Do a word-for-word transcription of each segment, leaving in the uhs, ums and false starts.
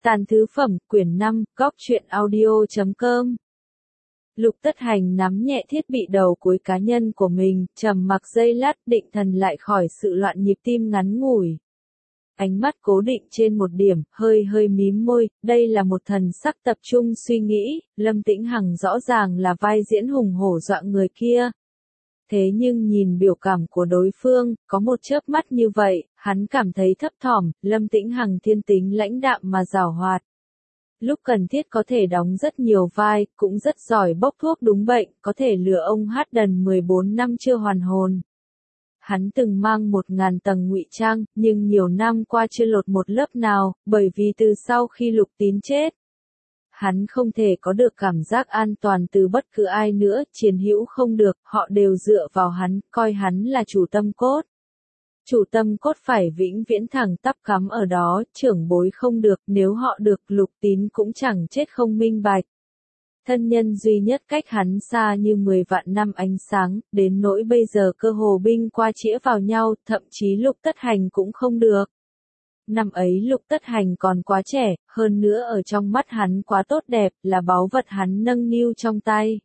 Tàn thứ phẩm, quyển năm, góc truyện audio chấm com. Lục Tất Hành nắm nhẹ thiết bị đầu cuối cá nhân của mình, trầm mặc giây lát, định thần lại khỏi sự loạn nhịp tim ngắn ngủi. Ánh mắt cố định trên một điểm, hơi hơi mím môi, đây là một thần sắc tập trung suy nghĩ, Lâm Tĩnh Hằng rõ ràng là vai diễn hùng hổ dọa người kia. Thế nhưng nhìn biểu cảm của đối phương, có một chớp mắt như vậy, hắn cảm thấy thấp thỏm, Lâm Tĩnh Hằng thiên tính lãnh đạm mà giảo hoạt. Lúc cần thiết có thể đóng rất nhiều vai, cũng rất giỏi bốc thuốc đúng bệnh, có thể lừa ông hát đần mười bốn năm chưa hoàn hồn. Hắn từng mang một ngàn tầng ngụy trang, nhưng nhiều năm qua chưa lột một lớp nào, bởi vì từ sau khi Lục Tín chết, hắn không thể có được cảm giác an toàn từ bất cứ ai nữa, Chiến Hữu không được, họ đều dựa vào hắn, coi hắn là chủ tâm cốt. Chủ tâm cốt phải vĩnh viễn thẳng tắp cắm ở đó, trưởng bối không được, nếu họ được, Lục Tín cũng chẳng chết không minh bạch. Thân nhân duy nhất cách hắn xa như mười vạn năm ánh sáng, đến nỗi bây giờ cơ hồ binh qua chĩa vào nhau, thậm chí Lục Tất Hành cũng không được. Năm ấy Lục Tất Hành còn quá trẻ, hơn nữa ở trong mắt hắn quá tốt đẹp, là báu vật hắn nâng niu trong tay.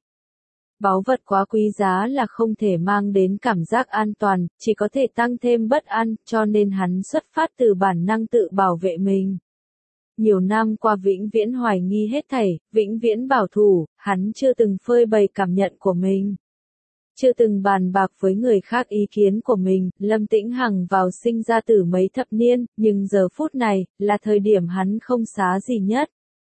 Báu vật quá quý giá là không thể mang đến cảm giác an toàn, chỉ có thể tăng thêm bất an, cho nên hắn xuất phát từ bản năng tự bảo vệ mình. Nhiều năm qua vĩnh viễn hoài nghi hết thảy, vĩnh viễn bảo thủ, hắn chưa từng phơi bày cảm nhận của mình. Chưa từng bàn bạc với người khác ý kiến của mình, Lâm Tĩnh Hằng vào sinh ra tử mấy thập niên, nhưng giờ phút này, là thời điểm hắn không xá gì nhất.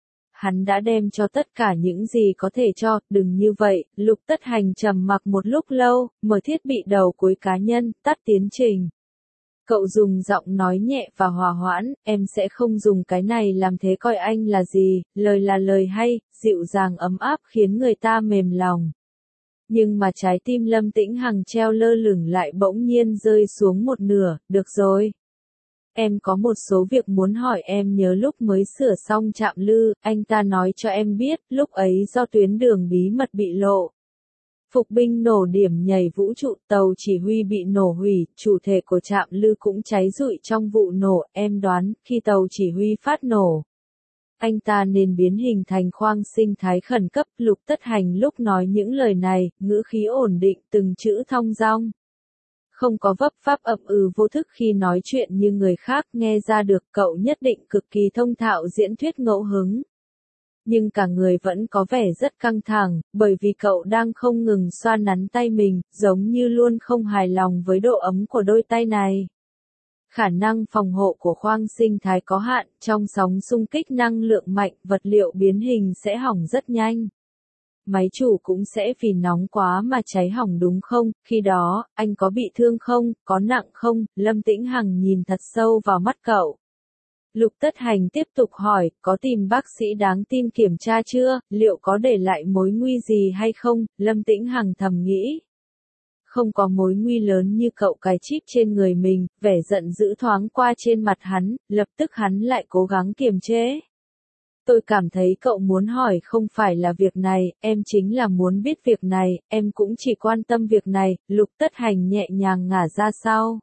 Hắn đã đem cho tất cả những gì có thể cho, đừng như vậy, Lục Tất Hành trầm mặc một lúc lâu, mở thiết bị đầu cuối cá nhân, tắt tiến trình. Cậu dùng giọng nói nhẹ và hòa hoãn, em sẽ không dùng cái này làm thế coi anh là gì, lời là lời hay, dịu dàng ấm áp khiến người ta mềm lòng. Nhưng mà trái tim Lâm Tĩnh Hằng treo lơ lửng lại bỗng nhiên rơi xuống một nửa, được rồi. Em có một số việc muốn hỏi em nhớ lúc mới sửa xong trạm lư, anh ta nói cho em biết, lúc ấy do tuyến đường bí mật bị lộ. Phục binh nổ điểm nhảy vũ trụ, tàu chỉ huy bị nổ hủy, chủ thể của trạm lư cũng cháy rụi trong vụ nổ, em đoán, khi tàu chỉ huy phát nổ. Anh ta nên biến hình thành khoang sinh thái khẩn cấp, Lục Tất Hành lúc nói những lời này, ngữ khí ổn định, từng chữ thong dong. Không có vấp pháp ậm ừ vô thức khi nói chuyện như người khác, nghe ra được cậu nhất định cực kỳ thông thạo diễn thuyết ngẫu hứng. Nhưng cả người vẫn có vẻ rất căng thẳng, bởi vì cậu đang không ngừng xoa nắn tay mình, giống như luôn không hài lòng với độ ấm của đôi tay này. Khả năng phòng hộ của khoang sinh thái có hạn, trong sóng xung kích năng lượng mạnh, vật liệu biến hình sẽ hỏng rất nhanh. Máy chủ cũng sẽ vì nóng quá mà cháy hỏng đúng không, khi đó, anh có bị thương không, có nặng không, Lâm Tĩnh Hằng nhìn thật sâu vào mắt cậu. Lục Tất Hành tiếp tục hỏi, có tìm bác sĩ đáng tin kiểm tra chưa, liệu có để lại mối nguy gì hay không, Lâm Tĩnh Hằng thầm nghĩ. Không có mối nguy lớn như cậu cài chip trên người mình, vẻ giận dữ thoáng qua trên mặt hắn, lập tức hắn lại cố gắng kiềm chế. Tôi cảm thấy cậu muốn hỏi không phải là việc này, em chính là muốn biết việc này, em cũng chỉ quan tâm việc này, Lục Tất Hành nhẹ nhàng ngả ra sau.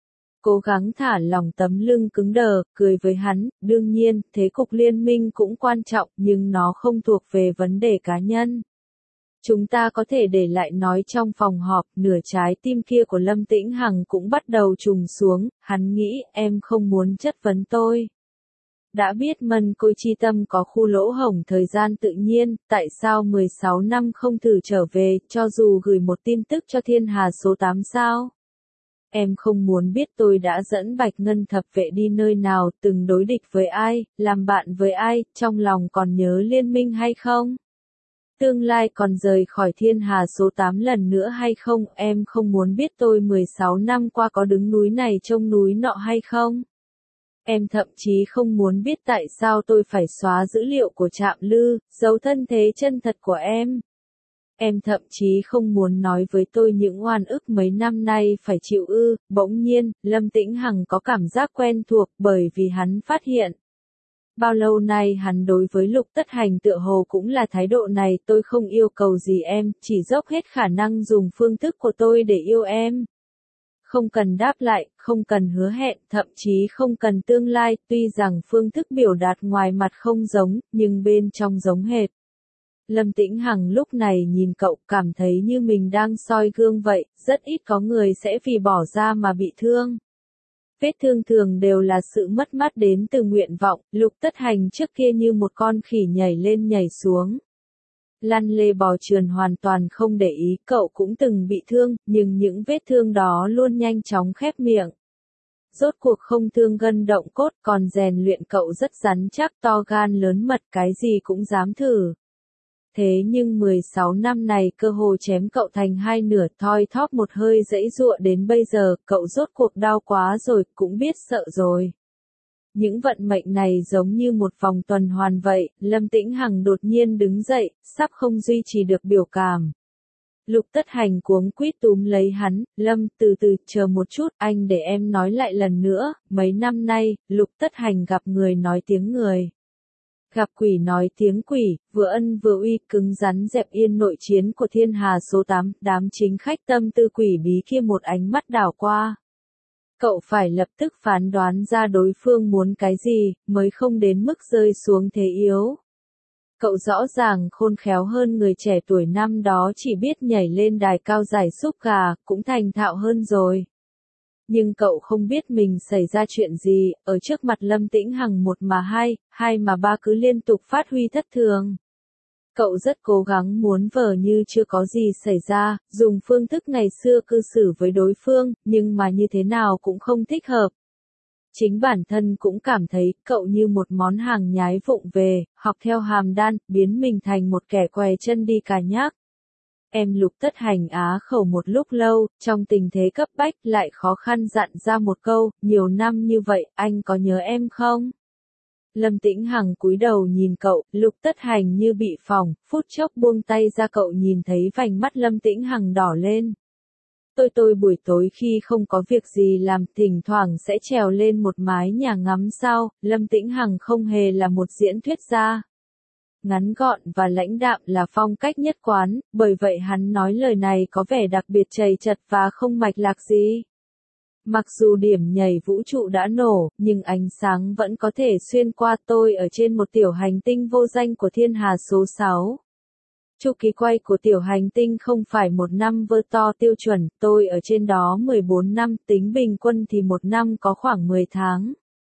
Cố gắng thả lỏng tấm lưng cứng đờ, cười với hắn, đương nhiên, thế cục liên minh cũng quan trọng, nhưng nó không thuộc về vấn đề cá nhân. Chúng ta có thể để lại nói trong phòng họp, nửa trái tim kia của Lâm Tĩnh Hằng cũng bắt đầu trùng xuống, hắn nghĩ, em không muốn chất vấn tôi. Đã biết Mân Côi Chi Tâm có khu lỗ hổng thời gian tự nhiên, tại sao mười sáu năm không thử trở về, cho dù gửi một tin tức cho Thiên Hà số tám sao? Em không muốn biết tôi đã dẫn Bạch Ngân thập vệ đi nơi nào, từng đối địch với ai, làm bạn với ai, trong lòng còn nhớ liên minh hay không? Tương lai còn rời khỏi Thiên Hà số tám lần nữa hay không, em không muốn biết tôi mười sáu năm qua có đứng núi này trông núi nọ hay không? Em thậm chí không muốn biết tại sao tôi phải xóa dữ liệu của trạm lư, giấu thân thế chân thật của em. Em thậm chí không muốn nói với tôi những oan ức mấy năm nay phải chịu ư, bỗng nhiên, Lâm Tĩnh Hằng có cảm giác quen thuộc bởi vì hắn phát hiện. Bao lâu nay hắn đối với Lục Tất Hành tựa hồ cũng là thái độ này, tôi không yêu cầu gì em, chỉ dốc hết khả năng dùng phương thức của tôi để yêu em. không cần đáp lại, không cần hứa hẹn, thậm chí không cần tương lai, tuy rằng phương thức biểu đạt ngoài mặt không giống, nhưng bên trong giống hệt. Lâm Tĩnh Hằng lúc này nhìn cậu cảm thấy như mình đang soi gương vậy, rất ít có người sẽ vì bỏ ra mà bị thương. Vết thương thường đều là sự mất mát đến từ nguyện vọng, Lục Tất Hành trước kia như một con khỉ nhảy lên nhảy xuống. Lăn lê bò trườn hoàn toàn không để ý, cậu cũng từng bị thương, nhưng những vết thương đó luôn nhanh chóng khép miệng. Rốt cuộc không thương gân động cốt, còn rèn luyện cậu rất rắn chắc, to gan lớn mật, cái gì cũng dám thử. Thế nhưng mười sáu năm này cơ hồ chém cậu thành hai nửa, thoi thóp một hơi giãy giụa đến bây giờ, cậu rốt cuộc đau quá rồi, cũng biết sợ rồi. Những vận mệnh này giống như một vòng tuần hoàn vậy, Lâm Tĩnh Hằng đột nhiên đứng dậy, sắp không duy trì được biểu cảm. Lục Tất Hành cuống quýt túm lấy hắn, Lâm, từ từ, chờ một chút, anh để em nói lại lần nữa, mấy năm nay, Lục Tất Hành gặp người nói tiếng người. Gặp quỷ nói tiếng quỷ, vừa ân vừa uy, cứng rắn dẹp yên nội chiến của thiên hà số tám, đám chính khách tâm tư quỷ bí kia một ánh mắt đảo qua. Cậu phải lập tức phán đoán ra đối phương muốn cái gì, mới không đến mức rơi xuống thế yếu. Cậu rõ ràng khôn khéo hơn người trẻ tuổi năm đó chỉ biết nhảy lên đài cao giải xúc gà, cũng thành thạo hơn rồi. Nhưng cậu không biết mình xảy ra chuyện gì, ở trước mặt Lâm Tĩnh Hằng một mà hai, hai mà ba cứ liên tục phát huy thất thường. Cậu rất cố gắng muốn vờ như chưa có gì xảy ra, dùng phương thức ngày xưa cư xử với đối phương, nhưng mà như thế nào cũng không thích hợp. Chính bản thân cũng cảm thấy cậu như một món hàng nhái vụng về, học theo hàm đan, biến mình thành một kẻ què chân đi cà nhác. Em Lục Tất Hành á khẩu một lúc lâu, trong tình thế cấp bách lại khó khăn dặn ra một câu, nhiều năm như vậy, anh có nhớ em không? Lâm Tĩnh Hằng cúi đầu nhìn cậu, Lục Tất Hành như bị phỏng, phút chốc buông tay ra, cậu nhìn thấy vành mắt Lâm Tĩnh Hằng đỏ lên. Tôi tôi buổi tối khi không có việc gì làm, thỉnh thoảng sẽ trèo lên một mái nhà ngắm sao, Lâm Tĩnh Hằng không hề là một diễn thuyết gia. Ngắn gọn và lãnh đạm là phong cách nhất quán, bởi vậy hắn nói lời này có vẻ đặc biệt trầy trật và không mạch lạc gì. Mặc dù điểm nhảy vũ trụ đã nổ, nhưng ánh sáng vẫn có thể xuyên qua. Tôi ở trên một tiểu hành tinh vô danh của thiên hà số sáu. Chu kỳ quay của tiểu hành tinh không phải một năm vơ to tiêu chuẩn, tôi ở trên đó mười bốn năm, tính bình quân thì một năm có khoảng mười tháng.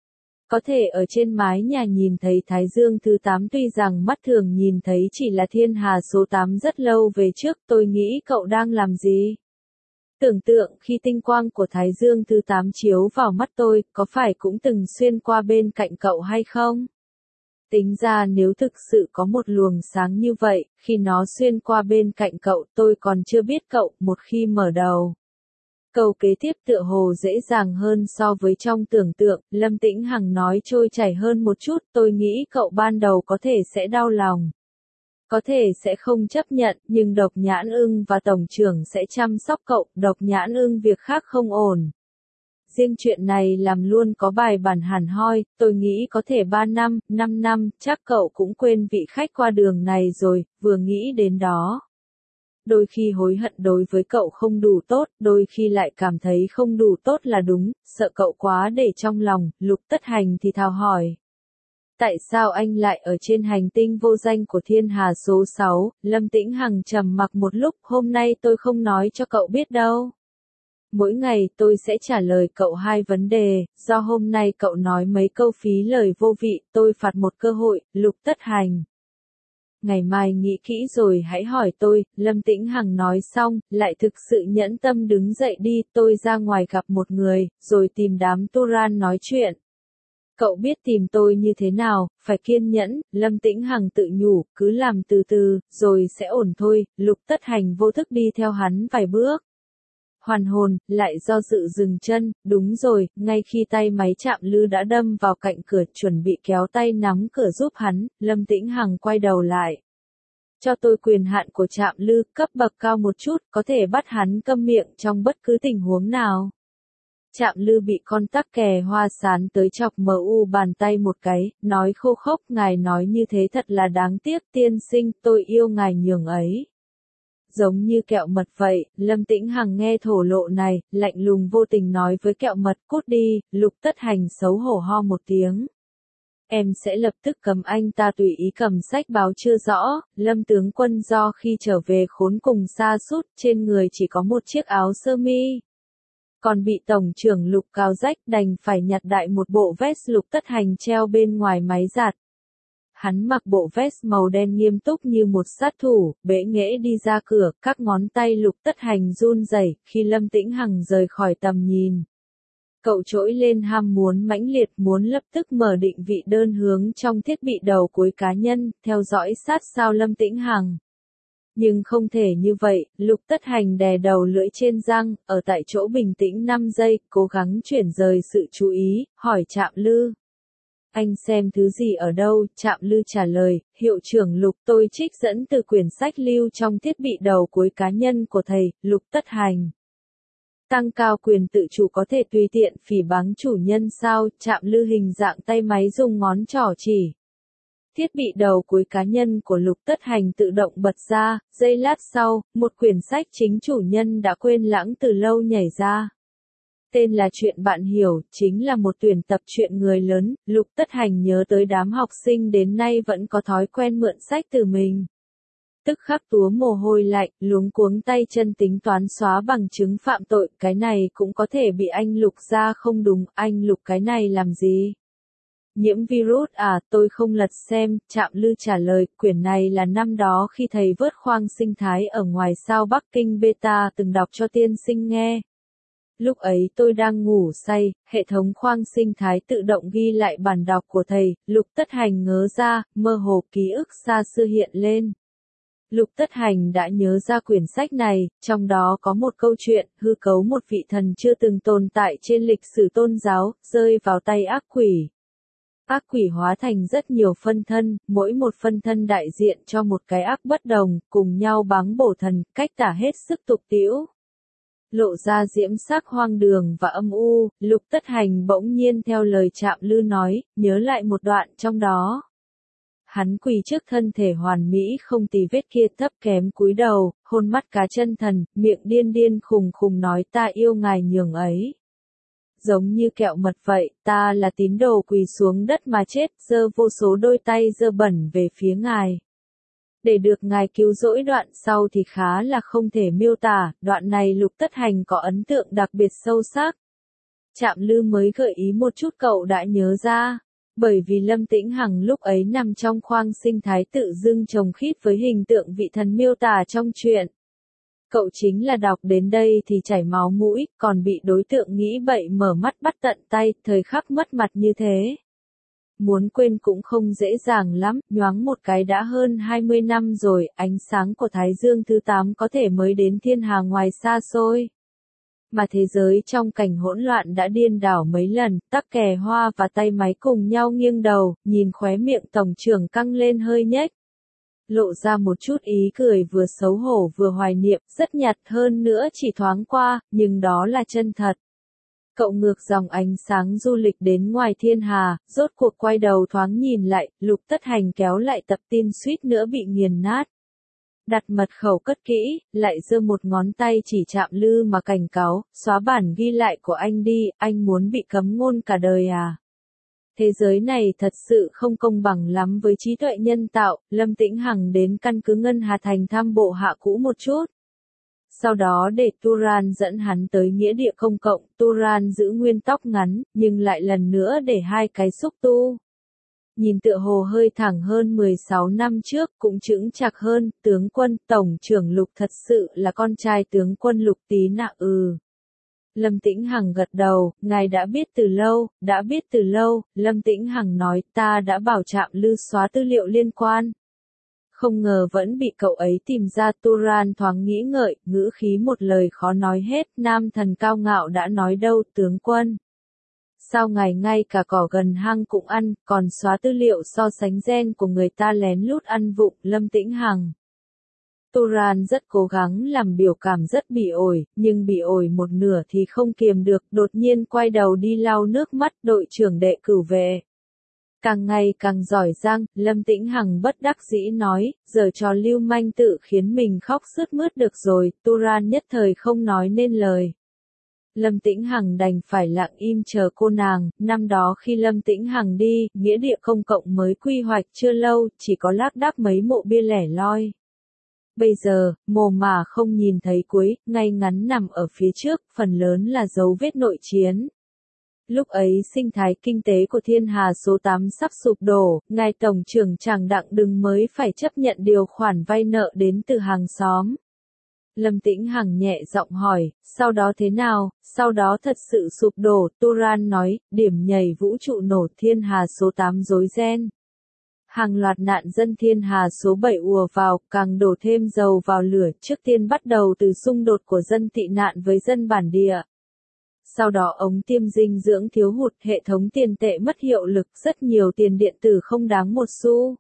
Có thể ở trên mái nhà nhìn thấy Thái Dương thứ tám, tuy rằng mắt thường nhìn thấy chỉ là thiên hà số tám rất lâu về trước. Tôi nghĩ cậu đang làm gì? Tưởng tượng khi tinh quang của Thái Dương thứ tám chiếu vào mắt tôi, có phải cũng từng xuyên qua bên cạnh cậu hay không? Tính ra nếu thực sự có một luồng sáng như vậy, khi nó xuyên qua bên cạnh cậu, tôi còn chưa biết cậu, một khi mở đầu. Câu kế tiếp tựa hồ dễ dàng hơn so với trong tưởng tượng, Lâm Tĩnh Hằng nói trôi chảy hơn một chút, tôi nghĩ cậu ban đầu có thể sẽ đau lòng. Có thể sẽ không chấp nhận, nhưng Độc Nhãn Ưng và Tổng trưởng sẽ chăm sóc cậu, Độc Nhãn Ưng việc khác không ổn. Riêng chuyện này làm luôn có bài bản hẳn hoi, tôi nghĩ có thể ba năm, năm năm, chắc cậu cũng quên vị khách qua đường này rồi, vừa nghĩ đến đó. Đôi khi hối hận đối với cậu không đủ tốt, đôi khi lại cảm thấy không đủ tốt là đúng, sợ cậu quá để trong lòng. Lục Tất Hành thì thào hỏi. Tại sao anh lại ở trên hành tinh vô danh của thiên hà số sáu? Lâm Tĩnh Hằng trầm mặc một lúc, hôm nay tôi không nói cho cậu biết đâu. Mỗi ngày tôi sẽ trả lời cậu hai vấn đề, do hôm nay cậu nói mấy câu phí lời vô vị, tôi phạt một cơ hội. Lục Tất Hành. Ngày mai nghĩ kỹ rồi hãy hỏi tôi. Lâm Tĩnh Hằng nói xong, lại thực sự nhẫn tâm đứng dậy đi. Tôi ra ngoài gặp một người, rồi tìm đám Turan nói chuyện. Cậu biết tìm tôi như thế nào, phải kiên nhẫn. Lâm Tĩnh Hằng tự nhủ, cứ làm từ từ, rồi sẽ ổn thôi. Lục Tất Hành vô thức đi theo hắn vài bước. Hoàn hồn, lại do dự dừng chân. Đúng rồi, ngay khi tay máy chạm lư đã đâm vào cạnh cửa, chuẩn bị kéo tay nắm cửa giúp hắn, Lâm Tĩnh Hằng quay đầu lại. Cho tôi quyền hạn của chạm lư, cấp bậc cao một chút, có thể bắt hắn câm miệng trong bất cứ tình huống nào. Chạm lư bị con tắc kè hoa sán tới chọc mờ u bàn tay một cái, nói khô khốc, ngài nói như thế thật là đáng tiếc, tiên sinh, tôi yêu ngài nhường ấy. Giống như kẹo mật vậy, Lâm Tĩnh Hằng nghe thổ lộ này, lạnh lùng vô tình nói với kẹo mật, cút đi. Lục Tất Hành xấu hổ ho một tiếng. Em sẽ lập tức cấm anh ta tùy ý cầm sách báo chưa rõ. Lâm tướng quân do khi trở về khốn cùng sa sút, trên người chỉ có một chiếc áo sơ mi. Còn bị tổng trưởng Lục cào rách, đành phải nhặt đại một bộ vest. Lục Tất Hành treo bên ngoài máy giặt. Hắn mặc bộ vest màu đen nghiêm túc như một sát thủ, bẽ nghễ đi ra cửa, các ngón tay Lục Tất Hành run rẩy khi Lâm Tĩnh Hằng rời khỏi tầm nhìn. Cậu trỗi lên ham muốn mãnh liệt, muốn lập tức mở định vị đơn hướng trong thiết bị đầu cuối cá nhân, theo dõi sát sao Lâm Tĩnh Hằng. Nhưng không thể như vậy, Lục Tất Hành đè đầu lưỡi trên răng, ở tại chỗ bình tĩnh năm giây, cố gắng chuyển rời sự chú ý, hỏi Trạm Lư. Anh xem thứ gì ở đâu? Trạm Lư trả lời, hiệu trưởng Lục, tôi trích dẫn từ quyển sách lưu trong thiết bị đầu cuối cá nhân của thầy, Lục Tất Hành. Tăng cao quyền tự chủ có thể tùy tiện phỉ báng chủ nhân sao? Trạm Lư hình dạng tay máy dùng ngón trỏ chỉ. Thiết bị đầu cuối cá nhân của Lục Tất Hành tự động bật ra, giây lát sau, một quyển sách chính chủ nhân đã quên lãng từ lâu nhảy ra. Tên là Chuyện Bạn Hiểu, chính là một tuyển tập truyện người lớn. Lục Tất Hành nhớ tới đám học sinh đến nay vẫn có thói quen mượn sách từ mình. Tức khắc túa mồ hôi lạnh, luống cuống tay chân tính toán xóa bằng chứng phạm tội, cái này cũng có thể bị anh Lục ra không đúng, anh Lục cái này làm gì? Nhiễm virus à, tôi không lật xem. Trạm Lư trả lời, quyển này là năm đó khi thầy vớt khoang sinh thái ở ngoài sao Bắc Kinh Beta từng đọc cho tiên sinh nghe. Lúc ấy tôi đang ngủ say, hệ thống khoang sinh thái tự động ghi lại bản đọc của thầy. Lục Tất Hành ngớ ra, mơ hồ ký ức xa xưa hiện lên. Lục Tất Hành đã nhớ ra quyển sách này, trong đó có một câu chuyện, hư cấu một vị thần chưa từng tồn tại trên lịch sử tôn giáo, rơi vào tay ác quỷ. Ác quỷ hóa thành rất nhiều phân thân, mỗi một phân thân đại diện cho một cái ác bất đồng, cùng nhau báng bổ thần, cách tả hết sức tục tĩu. Lộ ra diễm sắc hoang đường và âm u, Lục Tất Hành bỗng nhiên theo lời Trạm Lư nói, nhớ lại một đoạn trong đó. Hắn quỳ trước thân thể hoàn mỹ không tì vết kia thấp kém cúi đầu, hôn mắt cá chân thần, miệng điên điên khùng khùng nói ta yêu ngài nhường ấy. Giống như kẹo mật vậy, ta là tín đồ quỳ xuống đất mà chết, giơ vô số đôi tay dơ bẩn về phía ngài. Để được ngài cứu rỗi đoạn sau thì khá là không thể miêu tả, đoạn này Lục Tất Hành có ấn tượng đặc biệt sâu sắc. Trạm Lư mới gợi ý một chút cậu đã nhớ ra, bởi vì Lâm Tĩnh Hằng lúc ấy nằm trong khoang sinh thái tự dưng chồng khít với hình tượng vị thần miêu tả trong truyện. Cậu chính là đọc đến đây thì chảy máu mũi, còn bị đối tượng nghĩ bậy mở mắt bắt tận tay, thời khắc mất mặt như thế. Muốn quên cũng không dễ dàng lắm, nhoáng một cái đã hơn hai mươi năm rồi, ánh sáng của Thái Dương thứ tám có thể mới đến thiên hà ngoài xa xôi. Mà thế giới trong cảnh hỗn loạn đã điên đảo mấy lần, Tắc Kè Hoa và tay máy cùng nhau nghiêng đầu, nhìn khóe miệng tổng trưởng căng lên hơi nhếch. Lộ ra một chút ý cười vừa xấu hổ vừa hoài niệm, rất nhạt hơn nữa chỉ thoáng qua, nhưng đó là chân thật. Cậu ngược dòng ánh sáng du lịch đến ngoài thiên hà, rốt cuộc quay đầu thoáng nhìn lại, Lục Tất Hành kéo lại tập tin suýt nữa bị nghiền nát. Đặt mật khẩu cất kỹ, lại giơ một ngón tay chỉ Trạm Lư mà cảnh cáo, xóa bản ghi lại của anh đi, anh muốn bị cấm ngôn cả đời à? Thế giới này thật sự không công bằng lắm với trí tuệ nhân tạo. Lâm Tĩnh Hằng đến căn cứ Ngân Hà Thành thăm bộ hạ cũ một chút. Sau đó để Turan dẫn hắn tới nghĩa địa công cộng, Turan giữ nguyên tóc ngắn, nhưng lại lần nữa để hai cái xúc tu. Nhìn tựa hồ hơi thẳng hơn mười sáu năm trước, cũng chững chạc hơn, tướng quân, tổng trưởng Lục thật sự là con trai tướng quân Lục Tí nạ ừ. Lâm Tĩnh Hằng gật đầu, ngài đã biết từ lâu, đã biết từ lâu, Lâm Tĩnh Hằng nói ta đã bảo Trạm Lư xóa tư liệu liên quan. Không ngờ vẫn bị cậu ấy tìm ra. Turan thoáng nghĩ ngợi, ngữ khí một lời khó nói hết, nam thần cao ngạo đã nói đâu tướng quân. Sao ngài ngay cả cỏ gần hang cũng ăn, còn xóa tư liệu so sánh gen của người ta lén lút ăn vụng. Lâm Tĩnh Hằng. Turan rất cố gắng làm biểu cảm rất bị ổi, nhưng bị ổi một nửa thì không kiềm được, đột nhiên quay đầu đi lau nước mắt. Đội trưởng đệ cửu vệ. càng ngày càng giỏi giang, Lâm Tĩnh Hằng bất đắc dĩ nói, giờ trò lưu manh tự khiến mình khóc sướt mướt được rồi, Turan nhất thời không nói nên lời. Lâm Tĩnh Hằng đành phải lặng im chờ cô nàng, năm đó khi Lâm Tĩnh Hằng đi, nghĩa địa công cộng mới quy hoạch chưa lâu, chỉ có lác đác mấy mộ bia lẻ loi. Bây giờ, mồ mà không nhìn thấy cuối, ngay ngắn nằm ở phía trước, phần lớn là dấu vết nội chiến. Lúc ấy sinh thái kinh tế của Thiên Hà số tám sắp sụp đổ, ngài Tổng trưởng Tràng Đặng Đừng mới phải chấp nhận điều khoản vay nợ đến từ hàng xóm. Lâm Tĩnh Hằng nhẹ giọng hỏi, sau đó thế nào, sau đó thật sự sụp đổ, Turan nói, điểm nhảy vũ trụ nổ Thiên Hà số tám rối ren. Hàng loạt nạn dân Thiên Hà số bảy ùa vào, càng đổ thêm dầu vào lửa, trước tiên bắt đầu từ xung đột của dân tị nạn với dân bản địa. Sau đó ống tiêm dinh dưỡng thiếu hụt, hệ thống tiền tệ mất hiệu lực, rất nhiều tiền điện tử không đáng một xu.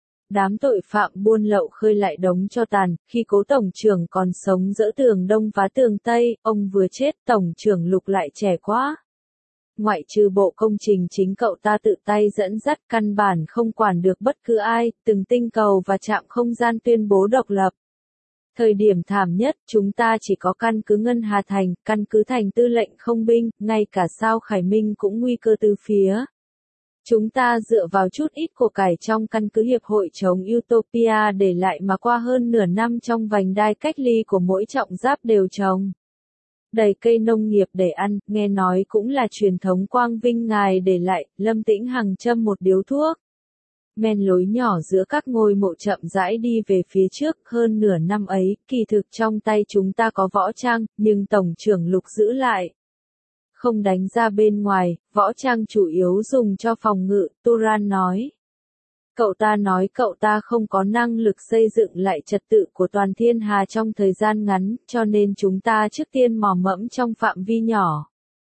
Đám tội phạm buôn lậu khơi lại đống tro tàn, khi cố tổng trưởng còn sống dỡ tường Đông phá tường Tây, ông vừa chết, tổng trưởng Lục lại trẻ quá. Ngoại trừ bộ công trình chính cậu ta tự tay dẫn dắt, căn bản không quản được bất cứ ai, từng tinh cầu và trạm không gian tuyên bố độc lập. Thời điểm thảm nhất, chúng ta chỉ có căn cứ Ngân Hà Thành, căn cứ Thành Tư lệnh không binh, ngay cả sao Khải Minh cũng nguy cơ từ phía. Chúng ta dựa vào chút ít của cải trong căn cứ Hiệp hội chống Utopia để lại mà qua hơn nửa năm trong vành đai cách ly của mỗi trọng giáp đều trồng. Đầy cây nông nghiệp để ăn, nghe nói cũng là truyền thống quang vinh ngài để lại, Lâm Tĩnh Hằng châm một điếu thuốc. Men lối nhỏ giữa các ngôi mộ chậm rãi đi về phía trước, hơn nửa năm ấy, kỳ thực trong tay chúng ta có võ trang, nhưng Tổng trưởng Lục giữ lại. Không đánh ra bên ngoài, võ trang chủ yếu dùng cho phòng ngự, Turan nói. Cậu ta nói cậu ta không có năng lực xây dựng lại trật tự của toàn Thiên Hà trong thời gian ngắn, cho nên chúng ta trước tiên mò mẫm trong phạm vi nhỏ.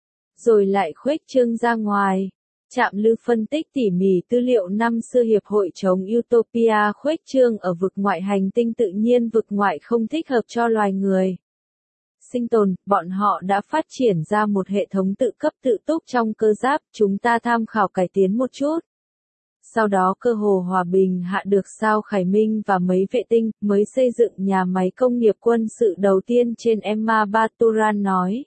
Rồi lại khuếch trương ra ngoài. Trạm Lư phân tích tỉ mỉ tư liệu năm xưa Hiệp hội chống Utopia khuếch trương ở vực ngoại hành tinh tự nhiên vực ngoại không thích hợp cho loài người. Sinh tồn, bọn họ đã phát triển ra một hệ thống tự cấp tự túc trong cơ giáp, chúng ta tham khảo cải tiến một chút. Sau đó cơ hồ hòa bình hạ được sao Khải Minh và mấy vệ tinh, mới xây dựng nhà máy công nghiệp quân sự đầu tiên trên Emma ba, Turan nói.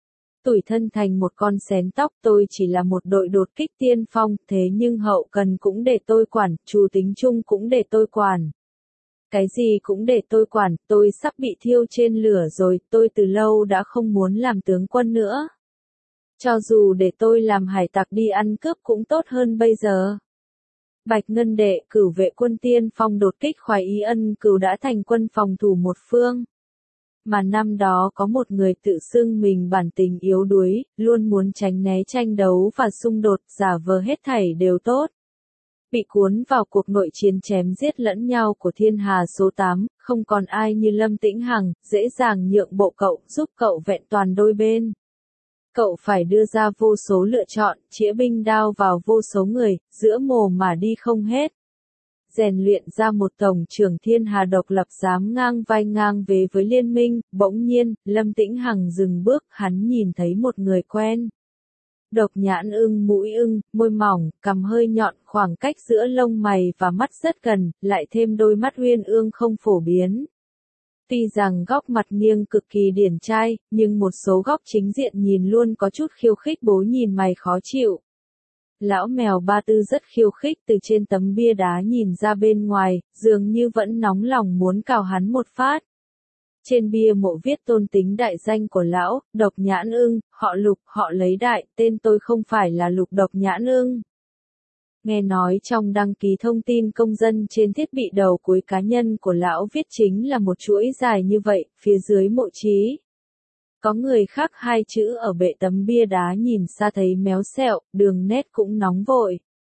Tủi thân thành một con xén tóc, tôi chỉ là một đội đột kích tiên phong, thế nhưng hậu cần cũng để tôi quản, chủ tính chung cũng để tôi quản. Cái gì cũng để tôi quản, tôi sắp bị thiêu trên lửa rồi, tôi từ lâu đã không muốn làm tướng quân nữa. Cho dù để tôi làm hải tặc đi ăn cướp cũng tốt hơn bây giờ. Bạch Ngân Đệ, cửu vệ quân tiên phong đột kích Khoái Ý Ân Cửu đã thành quân phòng thủ một phương. Mà năm đó có một người tự xưng mình bản tính yếu đuối, luôn muốn tránh né tranh đấu và xung đột, giả vờ hết thảy đều tốt. Bị cuốn vào cuộc nội chiến chém giết lẫn nhau của Thiên Hà số tám, không còn ai như Lâm Tĩnh Hằng, dễ dàng nhượng bộ cậu, giúp cậu vẹn toàn đôi bên. Cậu phải đưa ra vô số lựa chọn, chĩa binh đao vào vô số người, giữa mồ mà đi không hết. Rèn luyện ra một tổng trưởng Thiên Hà độc lập dám ngang vai ngang vế với liên minh, bỗng nhiên, Lâm Tĩnh Hằng dừng bước, hắn nhìn thấy một người quen. Độc Nhãn Ưng, mũi ưng, môi mỏng, cằm hơi nhọn, khoảng cách giữa lông mày và mắt rất gần, lại thêm đôi mắt uyên ương không phổ biến. Tuy rằng góc mặt nghiêng cực kỳ điển trai, nhưng một số góc chính diện nhìn luôn có chút khiêu khích, bố nhìn mày khó chịu. Lão mèo Ba Tư rất khiêu khích, từ trên tấm bia đá nhìn ra bên ngoài, dường như vẫn nóng lòng muốn cào hắn một phát. Trên bia mộ viết tôn tính đại danh của lão, Độc Nhãn Ưng, họ Lục, họ lấy đại, tên tôi không phải là Lục Độc Nhãn Ưng. Nghe nói trong đăng ký thông tin công dân trên thiết bị đầu cuối cá nhân của lão viết chính là một chuỗi dài như vậy, phía dưới mộ chí. Có người khác hai chữ ở bệ tấm bia đá nhìn xa thấy méo xẹo, đường nét cũng nóng vội.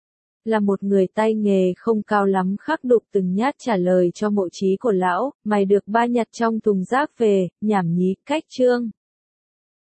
Là một người tay nghề không cao lắm khắc đục từng nhát trả lời cho mộ chí của lão, mày được ba nhặt trong thùng rác về, nhảm nhí, cách chương.